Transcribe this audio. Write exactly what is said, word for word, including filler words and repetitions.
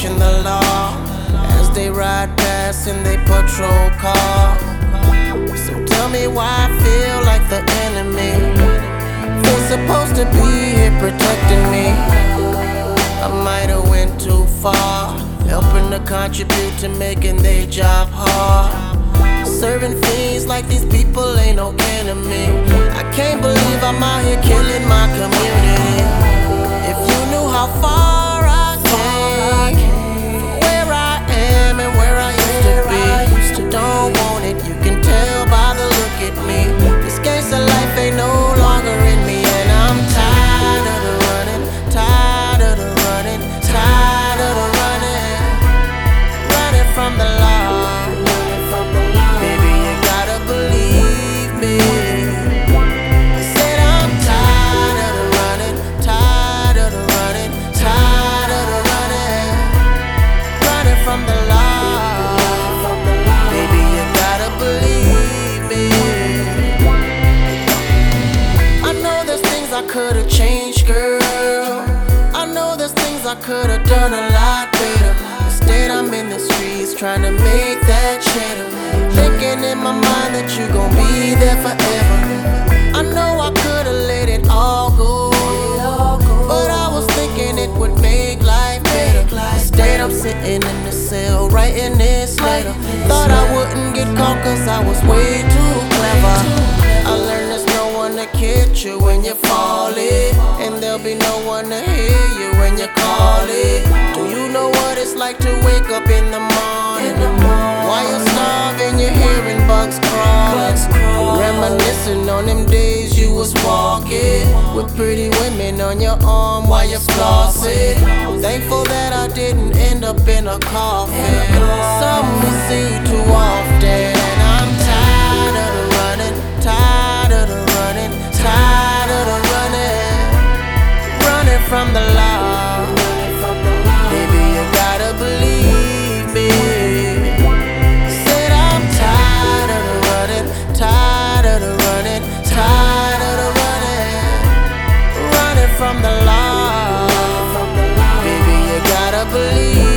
breaching the law as they ride past in they patrol car. So tell me why I feel like the enemy. They're supposed to be here protecting me. I might have went too far, helping to contribute to making their job hard. Serving fiends like these people ain't no kin to me. I can't believe I'm out here killing my community. If you knew how far I came, from where I am and where I used to be, don't want it, you can tell by the look at me. This gangsta life ain't no longer in me, and I'm tired of the running, tired of the running, tired of the running, running from the law. Baby, you gotta believe me. I said I'm tired of the running, tired of the running, tired of the running, running from the law. Baby, you gotta believe me. I know there's things I could've changed, girl. I know there's things I could've done a lot better. Instead, I'm in the streets trying to make that cheddar, thinking in my mind that you gon' be there forever. I know I could've let it all go, but I was thinking it would make life better. Instead, I'm sitting in the cell writing this letter. Thought I wouldn't get caught cause I was way too clever. I learned there's no one to catch you when you fall in, and there'll be no one to hear you when you call it. Do you know what it's like to wake up in the morning, while you're starving, you're hearing bugs crawling, reminiscing on them days you was walking with pretty women on your arm while you're flossing. Thankful that I didn't end up in a coffin. Something we see too often, and I'm tired of the running, tired of the running, tired of the running, running from the law. Baby, you gotta believe me. Said I'm tired of the running, tired of the running, tired of the running, running from the law. Baby, you gotta believe.